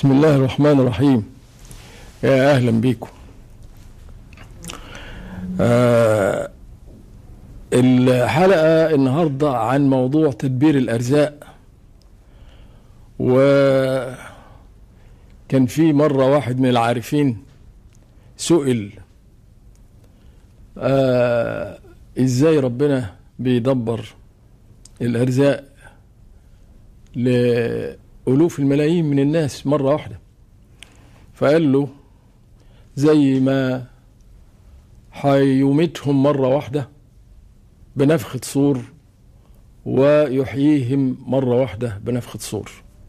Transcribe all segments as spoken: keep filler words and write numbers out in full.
بسم الله الرحمن الرحيم. يا أهلا بيكم. آه الحلقة النهاردة عن موضوع تدبير الأرزاق. وكان في مرة واحد من العارفين سئل آه إزاي ربنا بيدبر الأرزاق لألوف الملايين من الناس مرة واحدة. فقال له زي ما هيميتهم مرة واحدة بنفخة صور ويحييهم مرة واحدة بنفخة صور.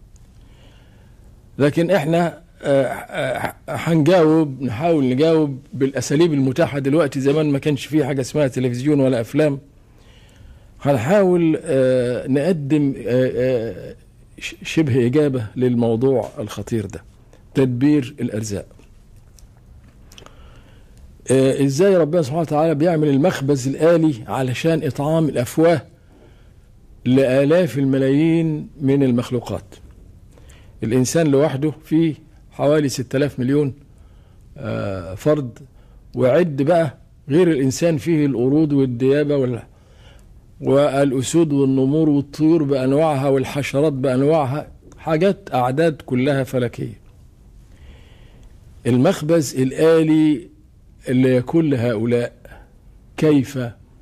لكن احنا هنجاوب نحاول نجاوب بالأساليب المتاحة دلوقتي. زمان ما كانش فيه حاجة اسمها تلفزيون ولا أفلام. هنحاول نقدم شبه إجابة للموضوع الخطير ده، تدبير الأرزاق. إزاي ربنا سبحانه وتعالى بيعمل المخبز الآلي علشان إطعام الأفواه لآلاف الملايين من المخلوقات. الإنسان لوحده فيه حوالي ستة آلاف مليون فرد، وعد بقى غير الإنسان فيه القرود والديابة وال والأسود والنمور والطيور بأنواعها والحشرات بأنواعها، حاجات أعداد كلها فلكية. المخبز الآلي اللي يكون هؤلاء كيف؟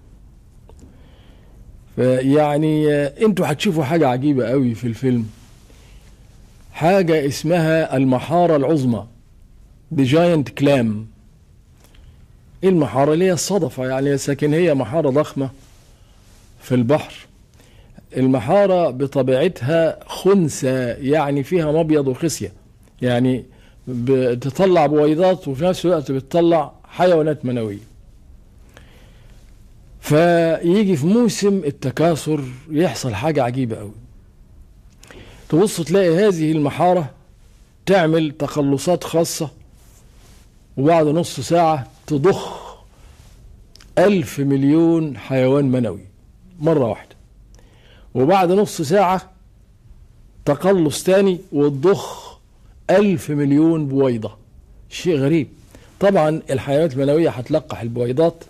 يعني انتوا هتشوفوا حاجة عجيبة قوي في الفيلم، حاجة اسمها المحارة العظمى، The Giant Clam. المحارة اللي هي الصدفة يعني، لكن هي محارة ضخمة في البحر. المحارة بطبيعتها خنثى، يعني فيها مبيض وخصية، يعني بتطلع بويضات وفي نفس الوقت بتطلع حيوانات منوية. فيجي في موسم التكاثر يحصل حاجة عجيبة قوي. تبص تلاقي هذه المحارة تعمل تقلصات خاصة، وبعد نص ساعة تضخ ألف مليون حيوان منوي مرة واحدة، وبعد نص ساعة تقلص تاني وتضخ ألف مليون بويضة. شيء غريب. طبعا الحيوانات المنوية هتلقح البويضات،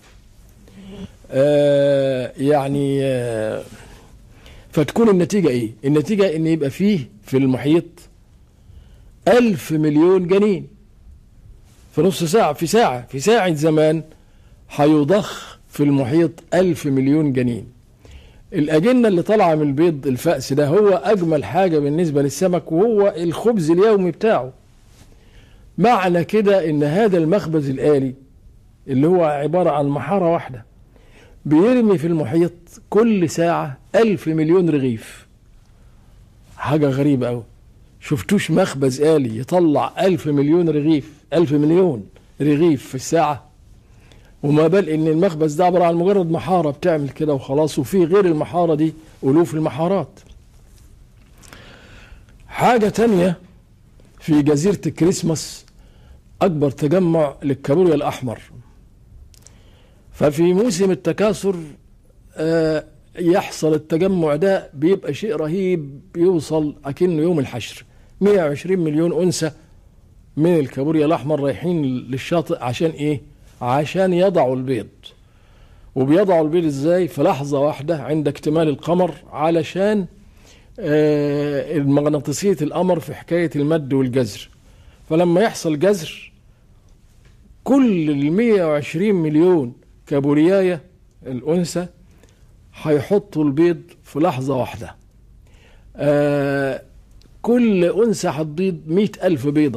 آه يعني آه فتكون النتيجة ايه؟ النتيجة ان يبقى فيه في المحيط ألف مليون جنين في نص ساعة، في ساعة في ساعة زمان هيضخ في المحيط ألف مليون جنين. الأجنة اللي طالعة من البيض الفأس ده هو أجمل حاجة بالنسبة للسمك، وهو الخبز اليومي بتاعه. معنى كده إن هذا المخبز الآلي اللي هو عبارة عن محارة واحدة بيرمي في المحيط كل ساعة ألف مليون رغيف. حاجة غريبة أوي. شفتوش مخبز آلي يطلع ألف مليون رغيف، ألف مليون رغيف في الساعة؟ وما بال ان المخبز ده عبارة عن مجرد محارة بتعمل كده وخلاص، وفي غير المحارة دي ألوف المحارات. حاجة تانية، في جزيرة الكريسماس أكبر تجمع للكابوريا الأحمر. ففي موسم التكاثر آه يحصل التجمع ده، بيبقى شيء رهيب، بيوصل أكنه يوم الحشر. مئة وعشرين مليون أنثى من الكابوريا الأحمر رايحين للشاطئ عشان إيه؟ عشان يضعوا البيض. وبيضعوا البيض ازاي؟ في لحظة واحدة عند اكتمال القمر، علشان آه المغناطيسية القمر في حكاية المد والجزر. فلما يحصل جزر، كل المية وعشرين مليون كابورياية الأنثى هيحطوا البيض في لحظة واحدة. آه كل أنثى هتبيض مئة ألف بيضة.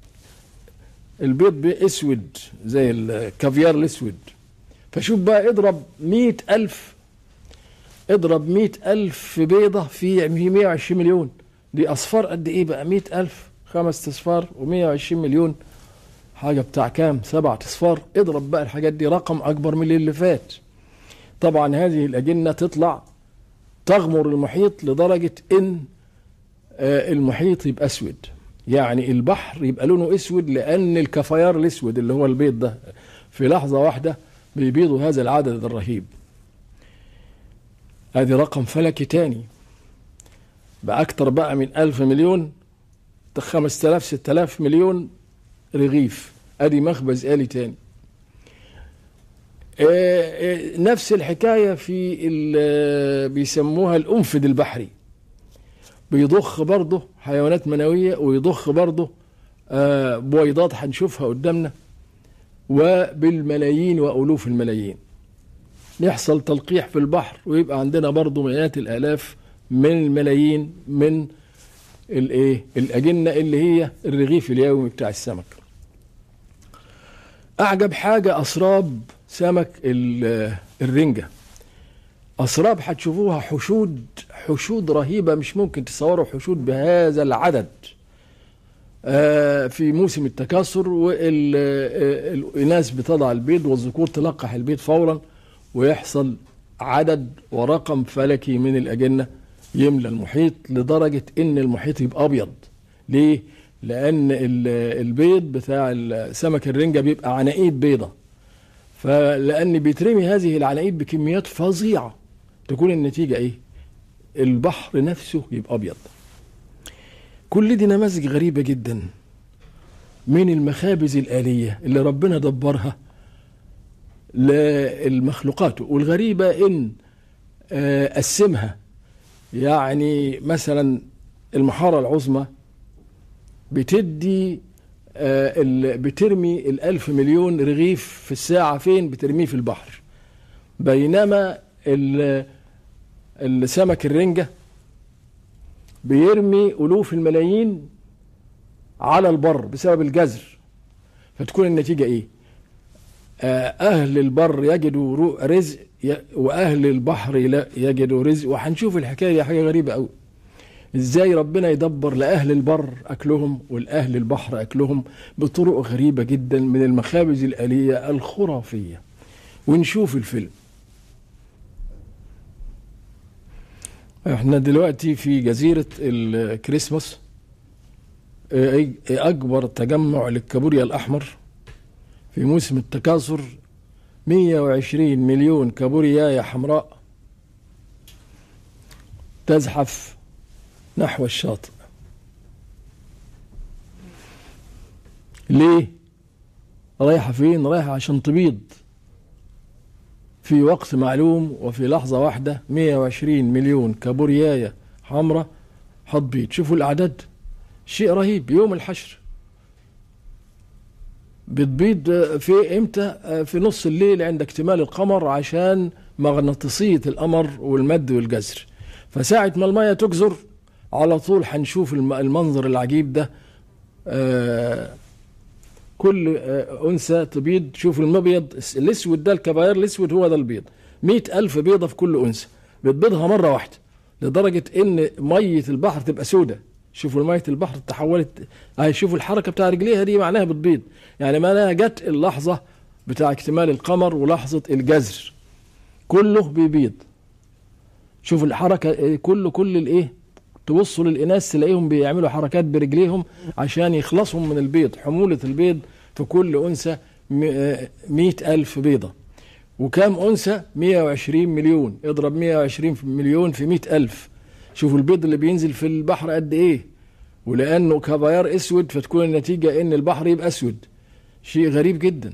البيض اسود زي الكافيار الاسود. فشوف بقى، اضرب مئة ألف اضرب مئة ألف بيضة في مئة وعشرين مليون، دي أصفار قد ايه بقى؟ مئة ألف خمس أصفار ومئة وعشرين مليون، حاجة بتاع كام؟ سبعة أصفار. اضرب بقى الحاجات دي، رقم أكبر من اللي فات. طبعا هذه الأجنة تطلع تغمر المحيط لدرجة إن المحيط يبقى أسود، يعني البحر يبقى لونه اسود، لان الكافيار الاسود اللي هو البيض ده في لحظة واحدة بيبيضوا هذا العدد الرهيب. هذه رقم فلكي تاني بأكتر بقى من ألف مليون خمسة آلاف ستة آلاف مليون رغيف. ادي مخبز آلي تاني. نفس الحكاية في بيسموها الأنفد البحري، بيضخ برضه حيوانات منوية ويضخ برضه بويضات هنشوفها قدامنا، وبالملايين وألوف الملايين يحصل تلقيح في البحر، ويبقى عندنا برضه مئات الآلاف من الملايين من الايه الأجنة اللي هي الرغيف اليومي بتاع السمك. أعجب حاجة أسراب سمك الرنجة. أسراب هتشوفوها حشود حشود رهيبة، مش ممكن تصوروا حشود بهذا العدد في موسم التكاثر، والإناث بتضع البيض والذكور تلقح البيض فورا، ويحصل عدد ورقم فلكي من الأجنة يملى المحيط، لدرجة إن المحيط يبقى أبيض. ليه؟ لأن البيض بتاع سمك الرنجة بيبقى عناقيد بيضة، فلأن بيترمي هذه العناقيد بكميات فظيعة، تكون النتيجة إيه؟ البحر نفسه يبقى أبيض. كل دي نماذج غريبة جدا من المخابز الآلية اللي ربنا دبرها للمخلوقات. والغريبة إن قسمها، يعني مثلا المحارة العظمى بتدي بترمي الألف مليون رغيف في الساعة، فين بترميه؟ في البحر. بينما السمك الرنجة بيرمي ألوف الملايين على البر بسبب الجزر. فتكون النتيجة إيه؟ أهل البر يجدوا رزق وأهل البحر يجدوا رزق. وهنشوف الحكاية حاجة غريبة أوي، إزاي ربنا يدبر لأهل البر أكلهم والأهل البحر أكلهم بطرق غريبة جدا من المخابز الآلية الخرافية. ونشوف الفيلم. احنا دلوقتي في جزيرة الكريسماس، أكبر تجمع للكابوريا الأحمر في موسم التكاثر. مئة وعشرين مليون كابورياية حمراء تزحف نحو الشاطئ. ليه؟ رايحة فين؟ رايحة عشان تبيض في وقت معلوم، وفي لحظة واحدة مئة وعشرين مليون كابورياية حمراء هتبيض. شوفوا الأعداد، شيء رهيب. يوم الحشر بتبيض في امتى؟ في نص الليل عند اكتمال القمر، عشان مغناطيسية القمر والمد والجزر. فساعة ما المية تجزر على طول هنشوف المنظر العجيب ده. آه كل آه أنثى تبيض. شوفوا المبيض الأسود ده، الكباير الأسود هو ده البيض. مئة ألف بيضة في كل أنثى بتبيضها مرة واحدة، لدرجة إن مية البحر تبقى سودة. شوفوا مية البحر تحولت. هاي شوفوا الحركة بتاع رجليها دي، معناها بتبيض، يعني معناها جت اللحظة بتاع اكتمال القمر ولحظة الجزر كله بيبيض. شوفوا الحركة كله، كل الايه، توصوا للإناث تلاقيهم بيعملوا حركات برجليهم عشان يخلصوا من البيض. حمولة البيض في كل أنثى مئة ألف بيضة. وكام أنثى؟ مئة وعشرين مليون. اضرب مئة وعشرين مليون في مئة ألف، شوفوا البيض اللي بينزل في البحر قد ايه. ولأنه كبيار اسود فتكون النتيجة ان البحر يبقى اسود. شيء غريب جدا.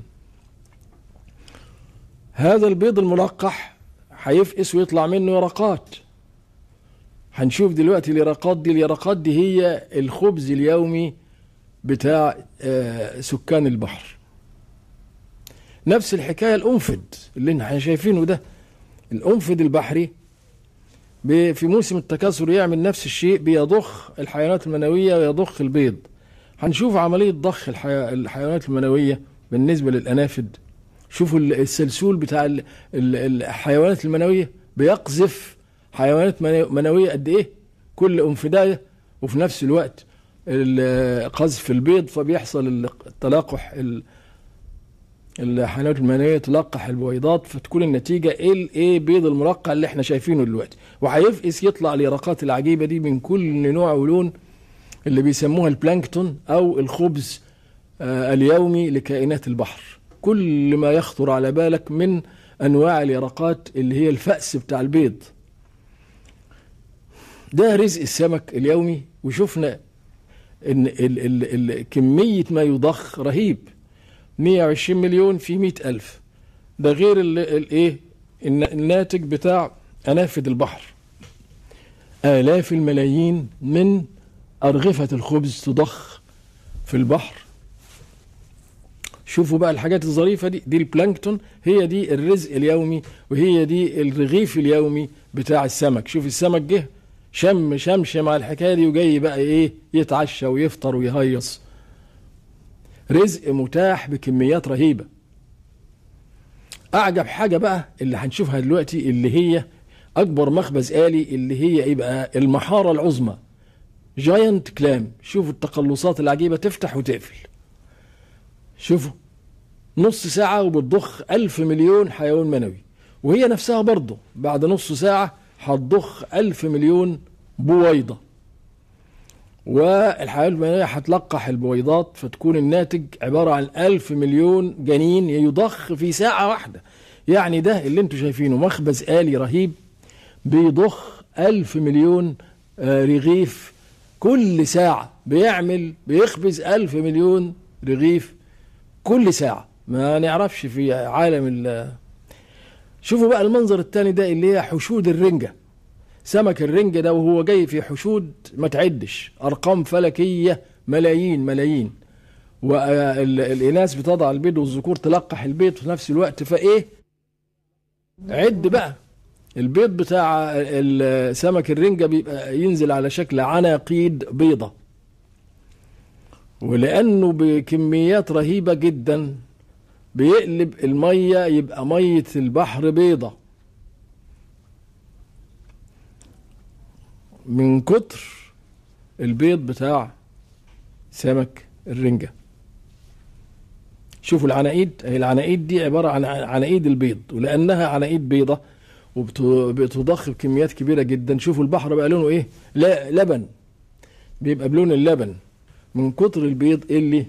هذا البيض الملقح هيفقس ويطلع منه يرقات. هنشوف دلوقتي اليرقات دي. اليرقات دي هي الخبز اليومي بتاع سكان البحر. نفس الحكاية الأنفد اللي احنا شايفينه ده، الأنفد البحري في موسم التكاثر يعمل نفس الشيء، بيضخ الحيوانات المنوية ويضخ البيض. هنشوف عملية ضخ الحيوانات المنوية بالنسبة للأنافد. شوفوا السلسول بتاع الحيوانات المنوية بيقذف حيوانات منوية قد ايه كل أنفداية، وفي نفس الوقت قذف البيض، فبيحصل التلاقح الحيوانات المنوية تلقح البويضات، فتكون النتيجة الايه بيض المرقع اللي احنا شايفينه دلوقتي. وهيفقس يطلع اليرقات العجيبة دي من كل نوع ولون، اللي بيسموها البلانكتون او الخبز آه اليومي لكائنات البحر. كل ما يخطر على بالك من انواع اليرقات اللي هي الفأس بتاع البيض. ده رزق السمك اليومي. وشفنا ان ال ال ال كميه ما يضخ رهيب. مية وعشرين مليون في مئة ألف، ده غير الايه الناتج بتاع انافذ البحر. آلاف الملايين من أرغفة الخبز تضخ في البحر. شوفوا بقى الحاجات الظريفة دي، دي البلانكتون، هي دي الرزق اليومي، وهي دي الرغيف اليومي بتاع السمك. شوف السمك جه شم شمش مع الحكاية دي، وجاي بقى ايه يتعشى ويفطر ويهيص. رزق متاح بكميات رهيبة. أعجب حاجة بقى اللي هنشوفها دلوقتي، اللي هي أكبر مخبز آلي، اللي هي ايه بقى؟ المحارة العظمى، جاينت كلام. شوفوا التقلصات العجيبة، تفتح وتقفل. شوفوا نص ساعة وبتضخ ألف مليون حيوان منوي، وهي نفسها برضه بعد نص ساعة هتضخ ألف مليون بويضة، والحيوان المنوية هتلقح البويضات، فتكون الناتج عبارة عن ألف مليون جنين يضخ في ساعة واحدة. يعني ده اللي انتوا شايفينه مخبز آلي رهيب بيضخ ألف مليون رغيف كل ساعة، بيعمل بيخبز ألف مليون رغيف كل ساعة. ما نعرفش في عالم ال شوفوا بقى المنظر الثاني ده، اللي هي حشود الرنجة. سمك الرنجة ده وهو جاي في حشود ما تعدش، أرقام فلكية، ملايين ملايين. والإناث بتضع البيض والذكور تلقح البيض في نفس الوقت. فإيه عد بقى البيض بتاع سمك الرنجة بيبقى ينزل على شكل عناقيد بيضة، ولأنه بكميات رهيبة جدا بيقلب المية يبقى مية البحر بيضة من كتر البيض بتاع سمك الرنجة. شوفوا العناقيد، هي العناقيد دي عبارة عن عناقيد البيض، ولأنها عناقيد بيضة وبتضخ بكميات كبيرة جدا. شوفوا البحر بقى لونه ايه؟ لا لبن، بيبقى بلون اللبن من كتر البيض اللي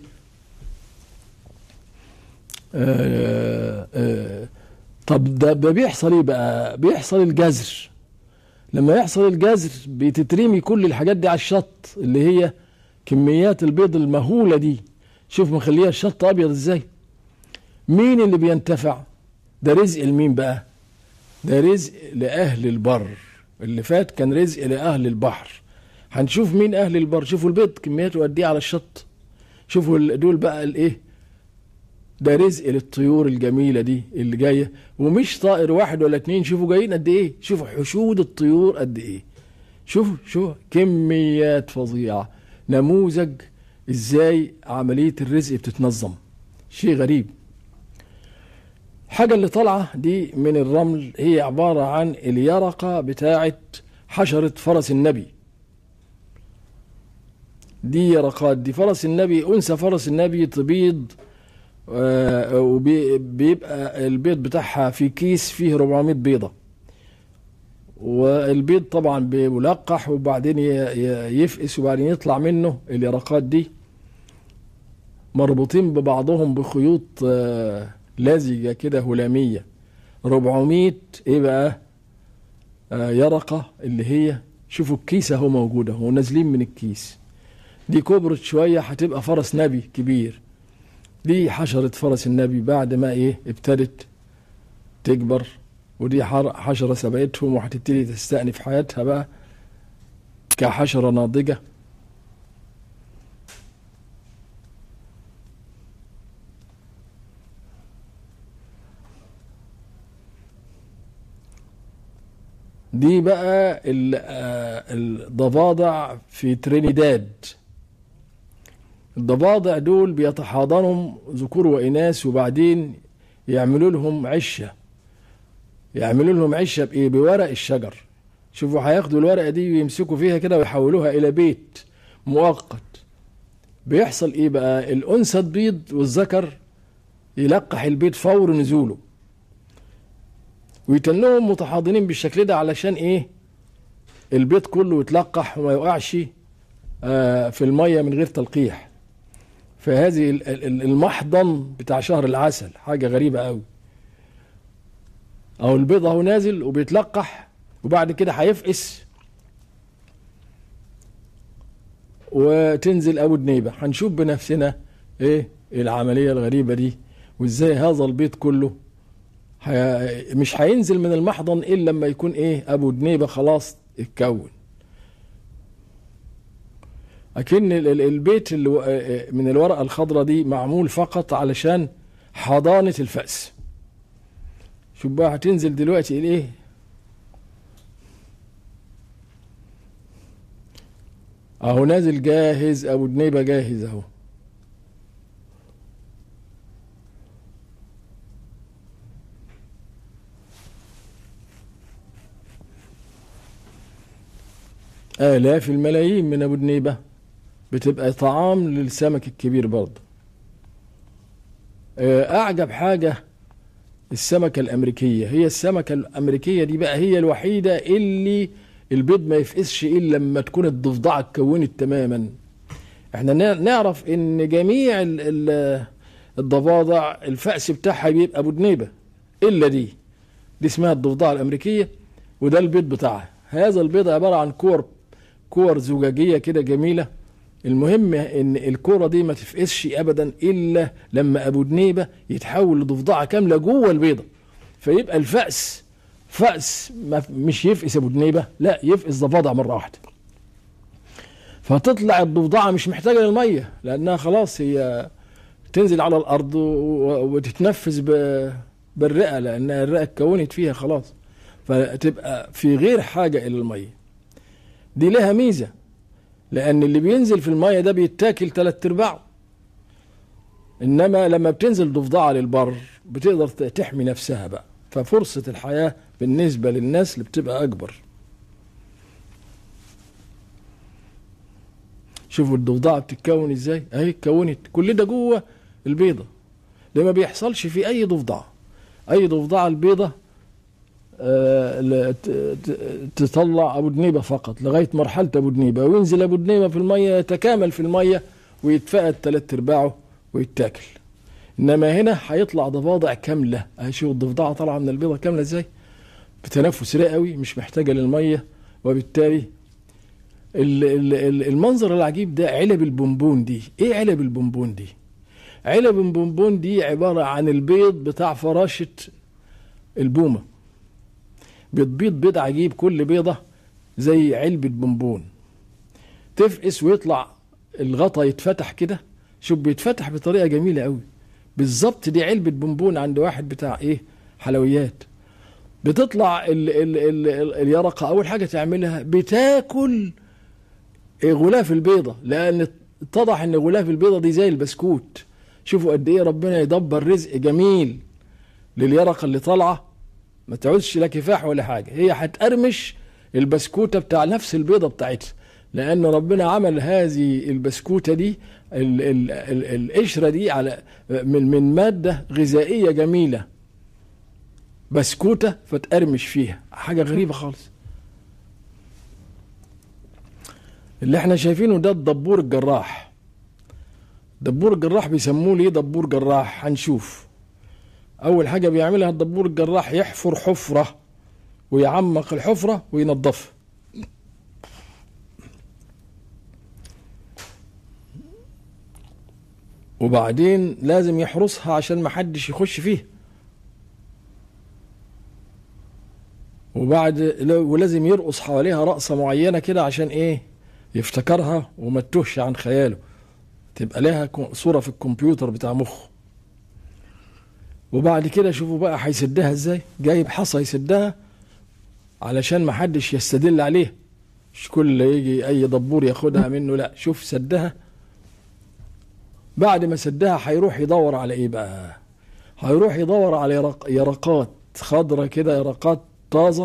آآ آآ طب ده بيحصل ايه بقى؟ بيحصل الجزر. لما يحصل الجزر بتترمي كل الحاجات دي على الشط، اللي هي كميات البيض المهولة دي. شوف مخليها الشط ابيض ازاي. مين اللي بينتفع؟ ده رزق لمين بقى؟ ده رزق لأهل البر. اللي فات كان رزق لأهل البحر، هنشوف مين أهل البر. شوفوا البيض كمياته قد ايه على الشط. شوفوا دول بقى الايه، ده رزق للطيور الجميلة دي اللي جاية، ومش طائر واحد ولا اتنين. شوفوا جايين قد ايه، شوفوا حشود الطيور قد ايه. شوفوا شوفوا كميات فظيعة. نموذج ازاي عملية الرزق بتتنظم، شيء غريب. حاجة اللي طالعة دي من الرمل هي عبارة عن اليرقة بتاعة حشرة فرس النبي. دي يرقات، دي فرس النبي، أنثى فرس النبي تبيض، آه وبيبقى البيض بتاعها في كيس فيه أربعمائة بيضة، والبيض طبعا بيلقح وبعدين يفقس وبعدين يطلع منه اليرقات دي، مربوطين ببعضهم بخيوط آه لزجة كده هلامية. أربعمائة ايه بقى آه يرقة، اللي هي شوفوا الكيس اهو موجودة اهو، نازلين من الكيس. دي كبرت شوية هتبقى فرس نبي كبير. دي حشرة فرس النبي بعد ما ايه ابتدت تكبر، ودي حشرة سبقتهم وهتبتدي تستأنف حياتها بقى كحشرة ناضجة. دي بقى الضفادع في ترينيداد. الضفادع دول بيتحاضنهم ذكور وإناث، وبعدين يعملوا لهم عشة. يعملوا لهم عشة بإيه؟ بورق الشجر. شوفوا هياخدوا الورقة دي ويمسكوا فيها كده ويحولوها إلى بيت مؤقت. بيحصل إيه بقى؟ الأنثى تبيض والذكر يلقح البيض فور نزوله، ويتنهم متحاضنين بالشكل ده علشان ايه؟ البيض كله يتلقح وما يوقعش آه في المية من غير تلقيح. فهذه المحضن بتاع شهر العسل حاجة غريبة قوي. او البيض اهو نازل وبيتلقح، وبعد كده هيفقس وتنزل ابو دنيبة. هنشوف بنفسنا ايه العملية الغريبة دي، وازاي هذا البيض كله مش هينزل من المحضن الا لما يكون ايه ابو دنيبة خلاص اتكون. لكن البيت اللي من الورقة الخضراء دي معمول فقط علشان حضانة الفأس. شوف بقى هتنزل دلوقتي الايه، اهو نازل جاهز، ابو دنيبة جاهز اهو. آلاف الملايين من ابو دنيبة بتبقى طعام للسمك الكبير برضه. اعجب حاجة السمكة الامريكية، هي السمكة الامريكية دي بقى هي الوحيدة اللي البيض ما يفقسش الا لما تكون الضفدعة اتكونت تماما. احنا نعرف ان جميع الضفادع الفأس بتاعها بيبقى ابو دنيبة الا دي دي اسمها الضفدعة الامريكية، وده البيض بتاعها. هذا البيض عبارة عن كور كور زجاجية كده جميلة. المهم ان الكورة دي ما تفقسش ابدا الا لما ابو دنيبة يتحول لضفدعة كاملة جوه البيضة، فيبقى الفأس فأس مش يفقس ابو دنيبة، لا يفقس ضفادع مرة واحدة. فتطلع الضفدعة مش محتاجة للمية لانها خلاص هي تنزل على الارض وتتنفس بالرئة لانها الرئة اتكونت فيها خلاص، فتبقى في غير حاجة الى المية. دي لها ميزة، لان اللي بينزل في المية ده بيتاكل تلات ارباعه، انما لما بتنزل ضفدعة للبر بتقدر تحمي نفسها بقى، ففرصة الحياة بالنسبة للناس اللي بتبقى اكبر. شوفوا الضفدعة بتتكون ازاي اهي، اتكونت كل ده جوه البيضة. ده ما بيحصلش في اي ضفدعة. اي ضفدعة البيضة آه تطلع ابو دنيبة فقط لغاية مرحلة ابو دنيبة، وينزل ابو دنيبة في المية يتكامل في المية ويتفقد تلات ارباعه ويتاكل. انما هنا هيطلع ضفادع كاملة. شوف الضفدعة طالعة من البيضة كاملة ازاي، بتنفس رئوي مش محتاجة للمية. وبالتالي المنظر العجيب ده علب البونبون دي. ايه علب البونبون دي؟ علب البونبون دي عبارة عن البيض بتاع فراشة البومة. بتبيض بيض عجيب، كل بيضة زي علبة بونبون، تفقس ويطلع الغطا يتفتح كده. شوف بيتفتح بطريقة جميلة قوي بالظبط. دي علبة بونبون عند واحد بتاع ايه حلويات. بتطلع ال ال ال ال اليرقة، اول حاجة تعملها بتاكل غلاف البيضة، لان اتضح ان غلاف البيضة دي زي البسكوت. شوفوا قد ايه ربنا يدبر رزق جميل لليرقة اللي طالعة، ما تعودش لا كفاح ولا حاجة، هي هتقرمش البسكوتة بتاع نفس البيضة بتاعتها، لان ربنا عمل هذه البسكوتة دي ال ال ال القشرة دي على من من مادة غذائية جميلة، بسكوتة فتقرمش فيها. حاجة غريبة خالص. اللي احنا شايفينه ده الدبور الجراح. دبور الجراح بيسموه ليه دبور جراح؟ هنشوف. اول حاجة بيعملها الدبور الجراح يحفر حفرة ويعمق الحفرة وينظفها. وبعدين لازم يحرسها عشان ما حدش يخش فيها. وبعد ولازم يرقص حواليها رقصة معينة كده عشان ايه يفتكرها وما تتوهش عن خياله، تبقى لها صورة في الكمبيوتر بتاع مخه. وبعد كده شوفوا بقى هيسدها ازاي. جايب حصى يسدها علشان ما حدش يستدل عليه، مش كل يجي اي دبور ياخدها منه، لا شوف سدها. بعد ما سدها هيروح يدور على ايه بقى؟ هيروح يدور على يرق يرقات خضرة كده، يرقات طازة،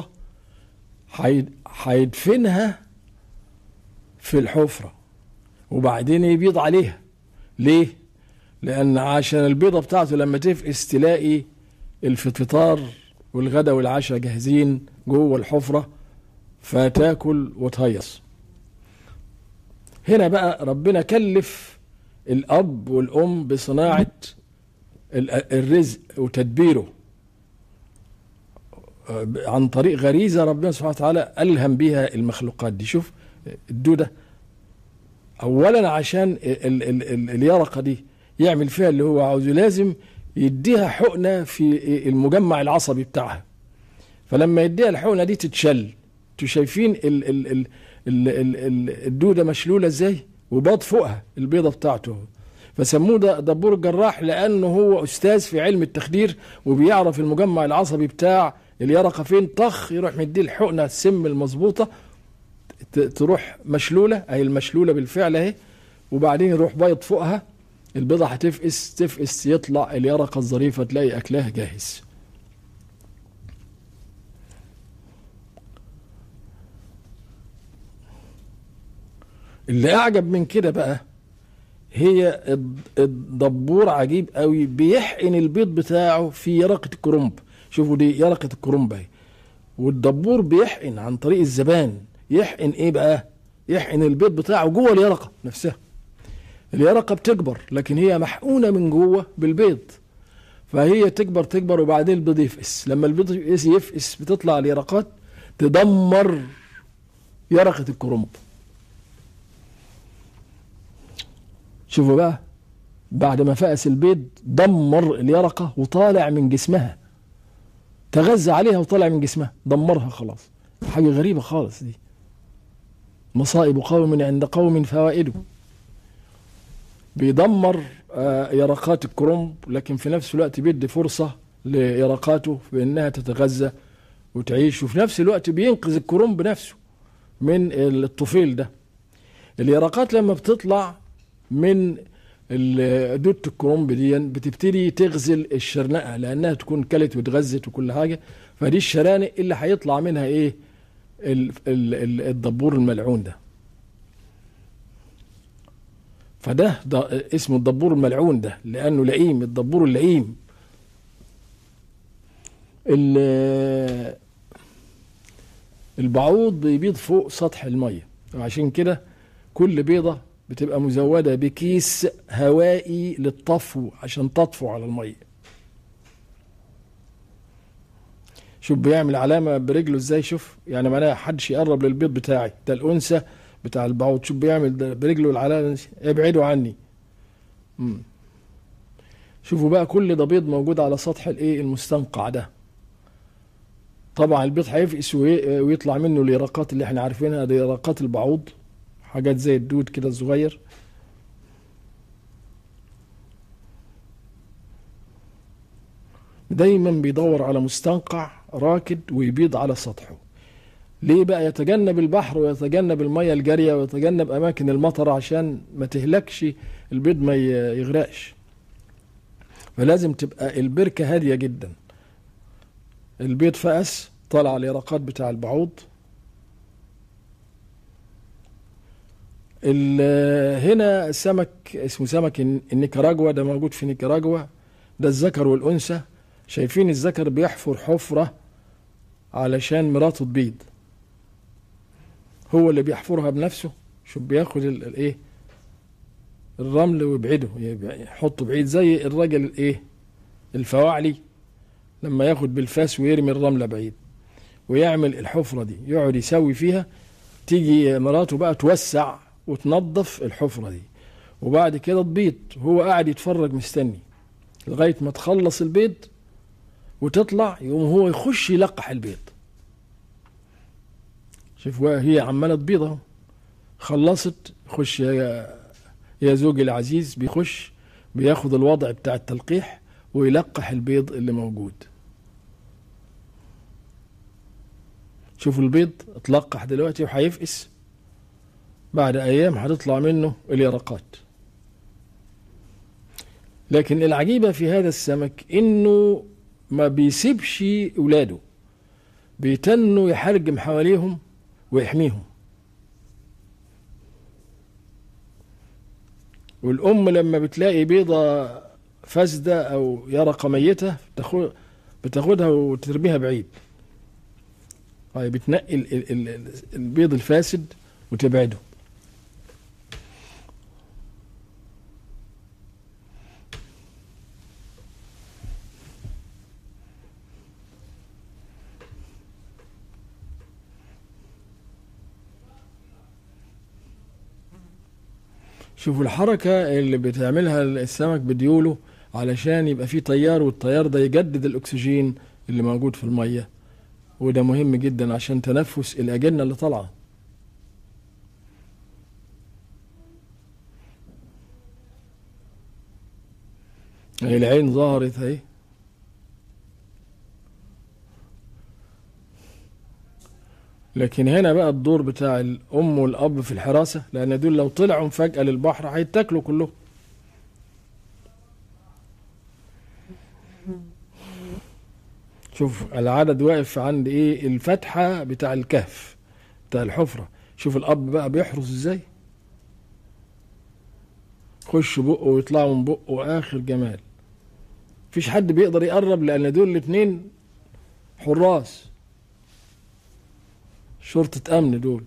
هيدفنها في الحفرة وبعدين يبيض عليها. ليه؟ لأن عشان البيضة بتاعته لما تفقس تلاقي الفطار والغدا والعشاء جاهزين جوه الحفرة فتاكل وتهيص. هنا بقى ربنا كلف الأب والأم بصناعة الرزق وتدبيره عن طريق غريزة ربنا سبحانه وتعالى ألهم بها المخلوقات دي. شوف الدودة اولا عشان ال ال ال اليرقه دي يعمل فيها اللي هو عاوزه لازم يديها حقنه في المجمع العصبي بتاعها. فلما يديها الحقنه دي تتشل. انتوا شايفين ال ال ال ال ال ال الدوده مشلوله ازاي وباض فوقها البيضه بتاعته. فسموه ده دبور الجراح لانه هو استاذ في علم التخدير وبيعرف المجمع العصبي بتاع اليرقه فين. طخ يروح مديه الحقنه السم المظبوطه تروح مشلوله، اهي المشلوله بالفعل اهي، وبعدين يروح بايض فوقها البيضه هتفقس تفقس يطلع اليرقه الظريفه تلاقي اكلها جاهز. اللي اعجب من كده بقى هي الدبور عجيب قوي بيحقن البيض بتاعه في يرقه الكرنب. شوفوا دي يرقه الكرنب اهي، والدبور بيحقن عن طريق الزبان. يحقن ايه بقى؟ يحقن البيض بتاعه جوه اليرقه نفسها. اليرقه بتكبر لكن هي محقونه من جوه بالبيض، فهي تكبر تكبر وبعدين البيض يفقس. لما البيض يفقس بتطلع اليرقات تدمر يرقه الكرنب. شوفوا بقى بعد ما فقس البيض دمر اليرقه وطالع من جسمها، تغذى عليها وطالع من جسمها دمرها خلاص. حاجه غريبه خالص دي. مصائب قوم عند قوم فوائده. بيدمر يرقات الكرنب لكن في نفس الوقت بيدي فرصه ليرقاته في انها تتغذى وتعيش، وفي نفس الوقت بينقذ الكرنب نفسه من الطفيل ده. اليرقات لما بتطلع من دودة الكرنب دي بتبتدي تغزل الشرنقة لأنها تكون كلت واتغذت وكل حاجة، فدي الشرانق اللي هيطلع منها إيه؟ ال ال الدبور الملعون ده. فده ده اسمه الدبور الملعون ده لأنه لئيم، الدبور اللئيم. البعوض بيبيض فوق سطح المية، وعشان كده كل بيضة بتبقى مزودة بكيس هوائي للطفو عشان تطفو على المية. شوف بيعمل علامة برجله ازاي، شوف يعني معناها حدش يقرب للبيض بتاعي ده الأنثى بتاع البعوض. شوف بيعمل برجله العلامة، ابعدوا عني. مم. شوفوا بقى كل ده بيض موجود على سطح الايه المستنقع ده. طبعا البيض هيفقس ويطلع منه اليرقات اللي احنا عارفينها، دي يرقات البعوض، حاجات زي الدود كده صغير. دايما بيدور على مستنقع راكد ويبيض على سطحه. ليه بقى؟ يتجنب البحر ويتجنب المياه الجارية ويتجنب أماكن المطر عشان ما تهلكش البيض ما يغرقش. فلازم تبقى البركة هادية جدا. البيض فأس طلع اليرقات بتاع البعوض. هنا سمك اسمه سمك النيكاراجوا، ده موجود في نيكاراجوا. ده الذكر والأنثى. شايفين الذكر بيحفر حفرة علشان مراته تبيض، هو اللي بيحفرها بنفسه. شوف بياخد الايه الرمل ويبعده، يحطه بعيد زي الراجل الايه الفواعلي لما ياخد بالفاس ويرمي الرملة بعيد ويعمل الحفرة دي يقعد يسوي فيها. تيجي مراته بقى توسع وتنظف الحفرة دي وبعد كده تبيض. هو قاعد يتفرج مستني لغاية ما تخلص البيض وتطلع، يقوم هو يخش يلقح البيض. شوف هي عمالة تبيض اهو، خلصت يخش يا يا زوجي العزيز، بيخش بياخد الوضع بتاع التلقيح ويلقح البيض اللي موجود. شوفوا البيض اتلقح دلوقتي وهيفقس، بعد ايام هتطلع منه اليرقات. لكن العجيبة في هذا السمك انه ما بيسيبش اولاده، بيتنوا يحرجم حواليهم ويحميهم. والام لما بتلاقي بيضة فاسدة او يرقة ميتة بتاخدها وترميها بعيد. هاي بتنقي البيض الفاسد وتبعده. شوفوا الحركة اللي بتعملها السمك بديوله علشان يبقى فيه تيار، والتيار ده يجدد الأكسجين اللي موجود في المية، وده مهم جدا عشان تنفس الأجنة اللي طالعة. العين ظهرت اهي. لكن هنا بقى الدور بتاع الأم والأب في الحراسة، لأن دول لو طلعوا فجأة للبحر هيتاكلوا كلهم. شوف العدد واقف عند ايه؟ الفتحة بتاع الكهف بتاع الحفرة. شوف الأب بقى بيحرس ازاي، خش بقه ويطلعوا من بقه آخر جمال. مفيش حد بيقدر يقرب، لأن دول الاتنين حراس، شرطة أمن دول.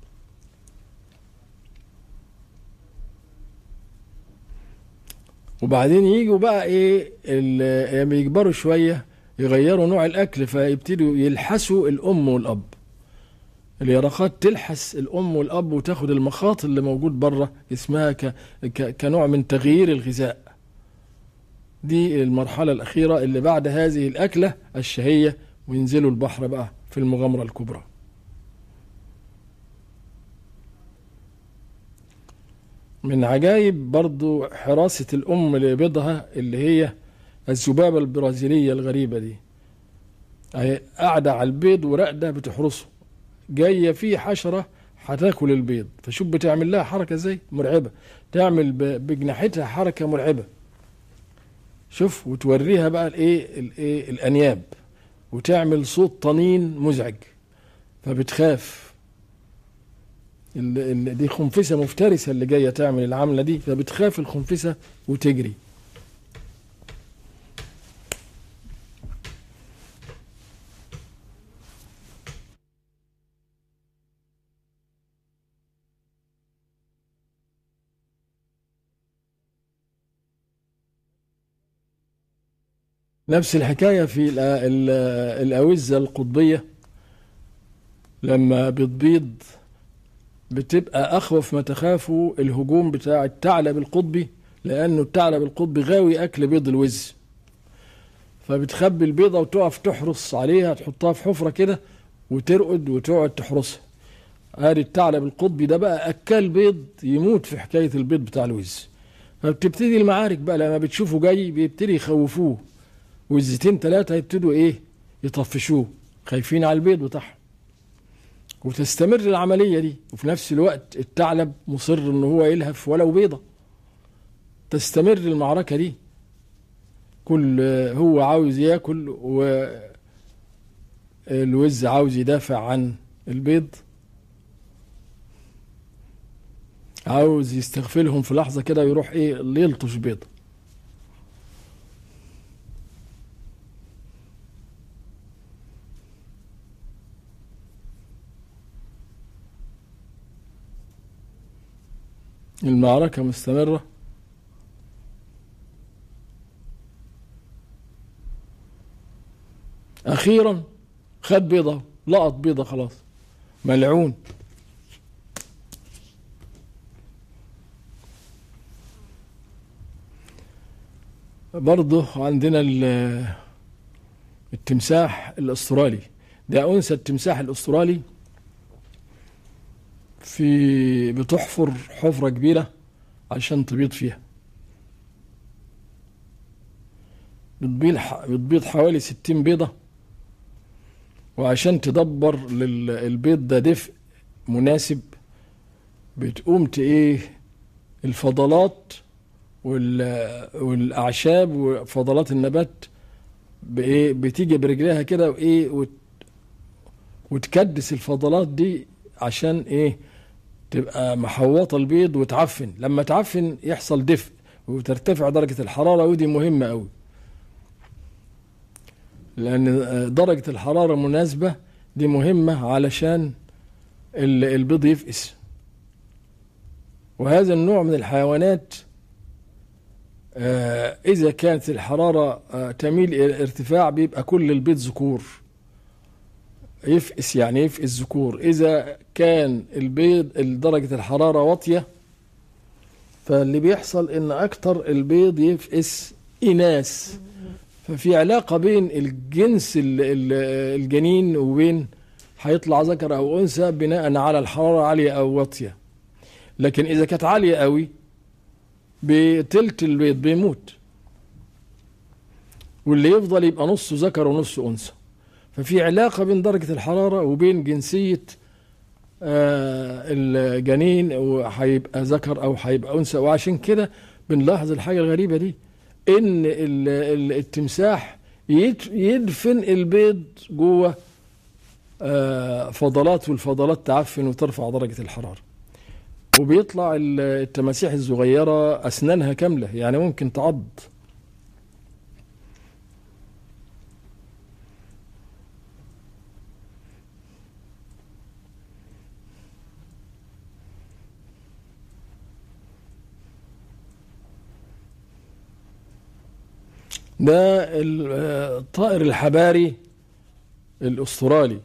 وبعدين يجوا بقى ايه، لما يكبروا شوية يغيروا نوع الأكل، فيبتدوا يلحسوا الأم والأب. اليرقات تلحس الأم والأب وتاخد المخاط اللي موجود بره اسمها ك... ك... كنوع من تغيير الغذاء. دي المرحلة الأخيرة اللي بعد هذه الأكلة الشهية، وينزلوا البحر بقى في المغامرة الكبرى. من عجائب برضو حراسة الأم لبيضها اللي هي الذبابة البرازيلية الغريبة دي، قاعدة على البيض وراقدة بتحرسه، جاية فيه حشرة هتاكل البيض، فشوف بتعمل لها حركة زي مرعبة، تعمل بجناحتها حركة مرعبة. شوف، وتوريها بقى الايه الايه الانياب، وتعمل صوت طنين مزعج، فبتخاف. دي خنفسة مفترسة اللي جاية تعمل العملة دي، فبتخاف الخنفسة وتجري. نفس الحكاية في الأوزة القطبية، لما بتبيض بتبقى أخوف ما تخافوا الهجوم بتاع الثعلب القطبي، لأنه الثعلب القطبي غاوي أكل بيض الوز، فبتخبي البيضة وتقف تحرص عليها، تحطها في حفرة كده وترقد وتقعد تحرسها. هذا الثعلب القطبي ده بقى أكل بيض، يموت في حكاية البيض بتاع الوز. فبتبتدي المعارك بقى، لما بتشوفوا جاي بيبتدي يخوفوه، وزتين ثلاثة يبتدوا ايه يطفشوه، خايفين على البيض بتاعهم. وتستمر العملية دي، وفي نفس الوقت الثعلب مصر ان هو يلهف ولو بيضة. تستمر المعركة دي، كل هو عاوز ياكل والوز عاوز يدافع عن البيض، عاوز يستغفلهم في لحظة كده ويروح ايه اللي يلطش بيضة. المعركة مستمرة. أخيرا خد بيضة، لقط بيضة خلاص، ملعون. برضه عندنا التمساح الأسترالي ده، أنثى التمساح الأسترالي في بتحفر حفرة كبيرة عشان تبيض فيها. بتبيض بتبيض حوالي ستين بيضة، وعشان تدبر للبيض ده دفء مناسب بتقوم ايه الفضلات والأعشاب وفضلات النبات بايه بتيجي برجلها كده وايه وتكدس الفضلات دي عشان ايه تبقى محوطة البيض وتعفن. لما تعفن يحصل دفء وترتفع درجة الحرارة، ودي مهمة قوي، لأن درجة الحرارة مناسبة دي مهمة علشان البيض يفقس. وهذا النوع من الحيوانات إذا كانت الحرارة تميل إلى الارتفاع بيبقى كل البيض ذكور، يفقس يعني يفقس ذكور. إذا كان البيض درجة الحرارة واطية فاللي بيحصل ان اكتر البيض يفقس اناث، ففي علاقة بين الجنس الجنين وبين هيطلع ذكر او انثى بناء على الحرارة عالية او واطية. لكن اذا كانت عالية قوي بتلت البيض بيموت، واللي يفضل يبقى نصه ذكر ونصه انثى. ففي علاقة بين درجة الحرارة وبين جنسية آه الجنين، وهيبقى ذكر او هيبقى انثى. وعشان كده بنلاحظ الحاجة الغريبة دي، ان التمساح يدفن البيض جوه آه فضلات، والفضلات تعفن وترفع درجة الحرارة. وبيطلع التماسيح الصغيرة اسنانها كاملة، يعني ممكن تعض. ده الطائر الحباري الأسترالي.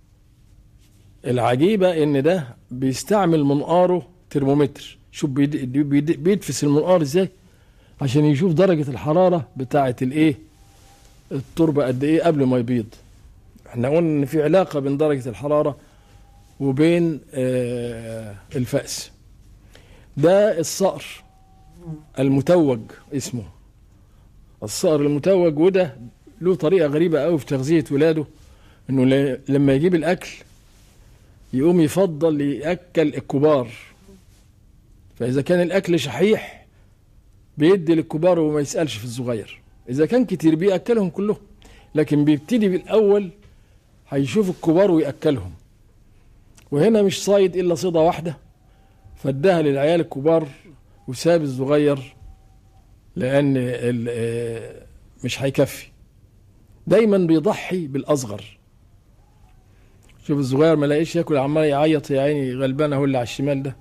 العجيبة ان ده بيستعمل منقاره ترمومتر. شوف بيدفس المنقار ازاي عشان يشوف درجة الحرارة بتاعة الايه التربة قد ايه قبل ما يبيض. احنا قلنا ان في علاقة بين درجة الحرارة وبين آه الفأس. ده الصقر المتوج اسمه، الصقر المتوج. وده له طريقة غريبة قوي في تغذية ولاده، انه لما يجيب الاكل يقوم يفضل يأكل الكبار. فاذا كان الاكل شحيح بيدي للكبار وما يسألش في الصغير، اذا كان كتير بيأكلهم كلهم. لكن بيبتدي بالاول هيشوف الكبار ويأكلهم. وهنا مش صايد الا صيدة واحدة، فاداها للعيال الكبار وساب الصغير، لأن مش هيكفي. دايما بيضحي بالأصغر. شوف الصغير ما لاقيش ياكل، عمال يعيط يا عيني غلبان اهو اللي على الشمال ده.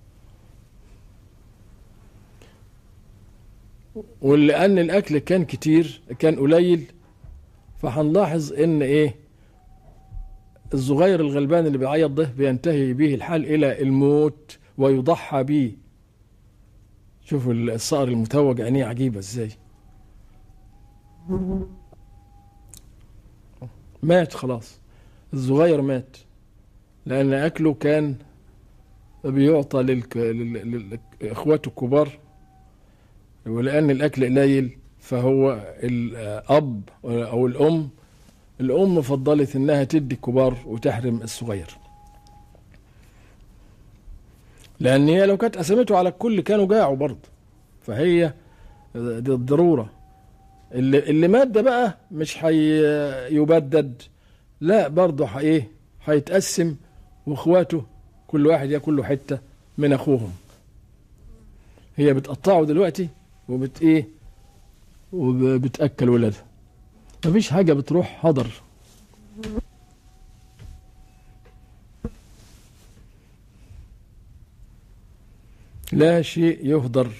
ولأن الأكل كان كتير كان قليل، فهنلاحظ إن إيه الصغير الغلبان اللي بيعيط ده بينتهي به الحال إلى الموت ويضحى به. شوفوا الصقر المتوج عينيه عجيبة ازاي. مات خلاص، الصغير مات لأن أكله كان بيعطى لإخواته الكبار، ولأن الأكل قليل فهو الأب أو الأم الأم فضلت إنها تدي الكبار وتحرم الصغير، لأن هي لو كانت قسمته على الكل كانوا جاعوا برضه. فهي دي الضرورة. اللي, اللي مات ده بقى مش هيبدد، لا برضه ايه هيتقسم، واخواته كل واحد ياكل له حتة من اخوهم. هي بتقطعه دلوقتي وبت ايه وبتأكل ولادها. مفيش حاجة بتروح حضر. لا شيء يهدر.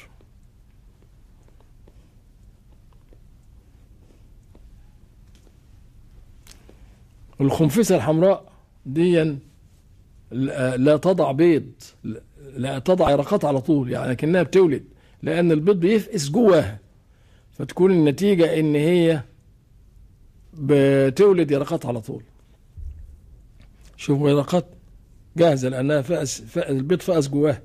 الخنفسة الحمراء دي لا تضع بيض، لا تضع يرقات على طول، يعني كأنها بتولد، لأن البيض بيفقس جواها، فتكون النتيجة إن هي بتولد يرقات على طول. شوفوا يرقات جاهزة لأنها فأس, فأس البيض فأس جواها،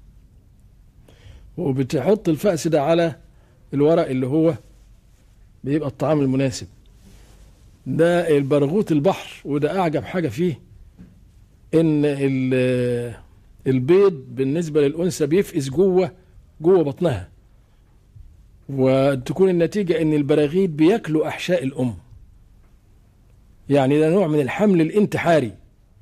وبتحط الفأس ده على الورق اللي هو بيبقى الطعام المناسب. ده البرغوث البحر، وده أعجب حاجة فيه إن البيض بالنسبة للأنثى بيفقس جوه جوه بطنها، وتكون النتيجة إن البراغيث بياكلوا أحشاء الأم. يعني ده نوع من الحمل الانتحاري.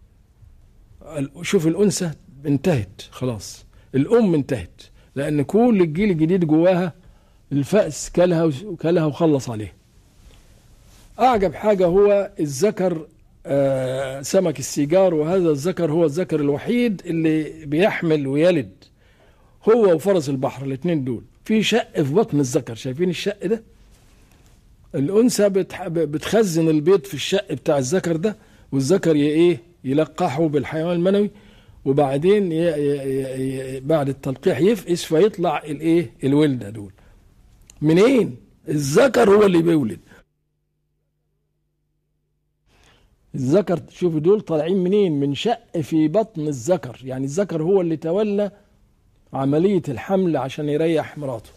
شوف الأنثى انتهت خلاص، الأم انتهت، لأن كل الجيل الجديد جواها الفأس كلها وكلها وخلص عليه. أعجب حاجة هو الذكر آه سمك السيجار، وهذا الذكر هو الذكر الوحيد اللي بيحمل ويلد، هو وفرس البحر الاثنين دول في شق في بطن الذكر. شايفين الشق ده؟ الأنثى بتخزن البيض في الشق بتاع الذكر ده، والذكر ايه يلقحه بالحيوان المنوي، وبعدين ي... ي... ي... بعد التلقيح يفقس فيطلع الايه الولده دول منين؟ الذكر هو اللي بيولد. الذكر شوف دول طالعين منين؟ من شق في بطن الذكر، يعني الذكر هو اللي تولى عملية الحمل عشان يريح مراته.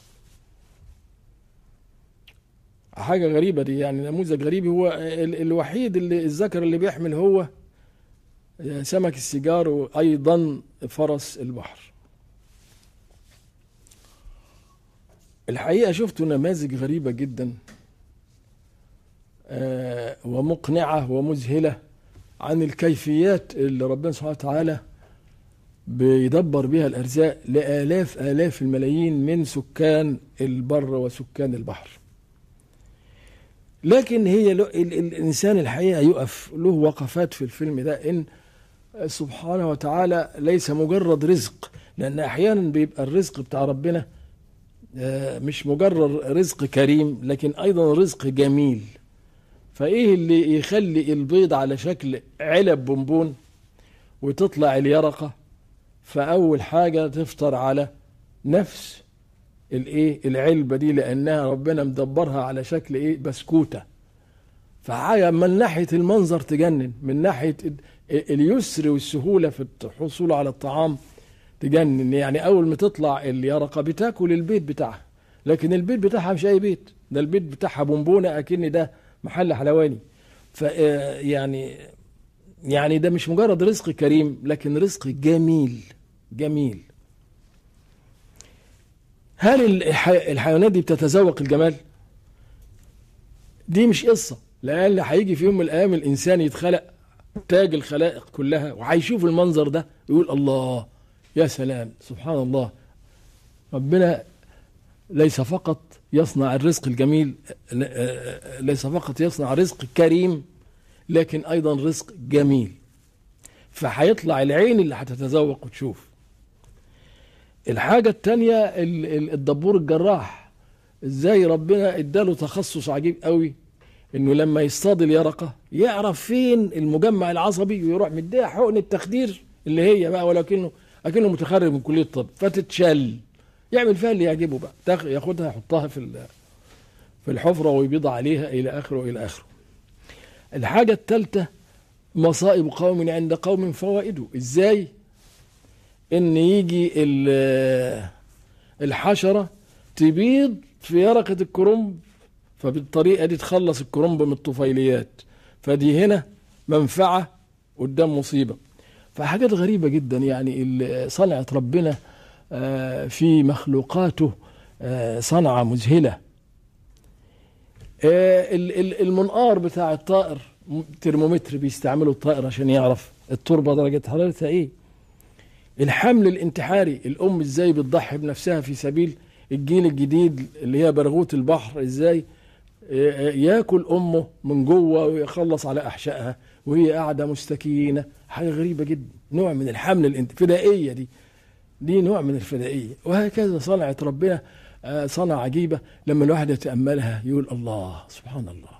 حاجة غريبة دي، يعني نموذج غريب. هو الوحيد اللي الذكر اللي بيحمل هو سمك السيجار، وأيضا فرس البحر. الحقيقة شفت نماذج غريبة جدا ومقنعة ومذهلة عن الكيفيات اللي ربنا سبحانه وتعالى بيدبر بها الأرزاق لآلاف آلاف الملايين من سكان البر وسكان البحر. لكن هي الإنسان الحقيقة يقف له وقفات في الفيلم ده، إن سبحانه وتعالى ليس مجرد رزق، لأن أحيانا بيبقى الرزق بتاع ربنا مش مجرد رزق كريم، لكن أيضا رزق جميل. فإيه اللي يخلي البيض على شكل علب بونبون وتطلع اليرقة؟ فأول حاجة تفطر على نفس الايه العلبة دي، لأنها ربنا مدبرها على شكل ايه بسكوتة. فحاجة من ناحية المنظر تجنن، من ناحية اليسر والسهولة في الحصول على الطعام تجنن. يعني أول ما تطلع اليرقة بتاكل البيت بتاعها، لكن البيت بتاعها مش أي بيت، ده البيت بتاعها بونبونة أكن ده محل حلواني. ف يعني يعني ده مش مجرد رزق كريم، لكن رزق جميل جميل. هل الحيوانات دي بتتذوق الجمال؟ دي مش قصة، لأن هيجي في يوم من الأيام الإنسان يتخلق تاج الخلائق كلها، وهيشوف المنظر ده يقول الله يا سلام، سبحان الله. ربنا ليس فقط يصنع الرزق الجميل، ليس فقط يصنع رزق كريم، لكن أيضا رزق جميل. فهيطلع العين اللي هتتذوق وتشوف. الحاجة التانية الدبور الجراح، ازاي ربنا اداله تخصص عجيب قوي، انه لما يصطاد اليرقة يعرف فين المجمع العصبي ويروح مديها حقن التخدير اللي هي بقى، ولكنه اكنه متخرج من كلية الطب، فتتشل يعمل فيها اللي يعجبه بقى، ياخدها يحطها في في الحفرة ويبيض عليها الى اخره والى اخره. الحاجة الثالثة مصائب قوم عند قوم فوائده، ازاي ان يجي الحشرة تبيض في يرقة الكرنب، فبالطريقة دي تخلص الكرنب من الطفيليات، فدي هنا منفعة قدام مصيبة. فحاجات غريبة جدا، يعني صنعة ربنا في مخلوقاته صنعة مذهلة. المنقار بتاع الطائر ترمومتر بيستعملوا الطائر عشان يعرف التربة درجة حرارتها ايه. الحمل الانتحاري، الام ازاي بتضحي بنفسها في سبيل الجيل الجديد اللي هي برغوث البحر، ازاي ياكل امه من جوه ويخلص على احشائها وهي قاعده مستكينه. حاجه غريبه جدا، نوع من الحمل الفدائيه دي دي نوع من الفدائيه. وهكذا صنعة ربنا صنع عجيبه، لما الواحد يتاملها يقول الله سبحان الله،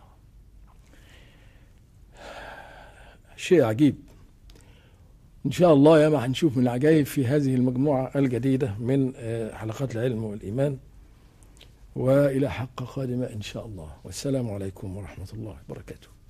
شيء عجيب. إن شاء الله ياما هنشوف من العجائب في هذه المجموعة الجديدة من حلقات العلم والإيمان، وإلى حق قادمة إن شاء الله. والسلام عليكم ورحمة الله وبركاته.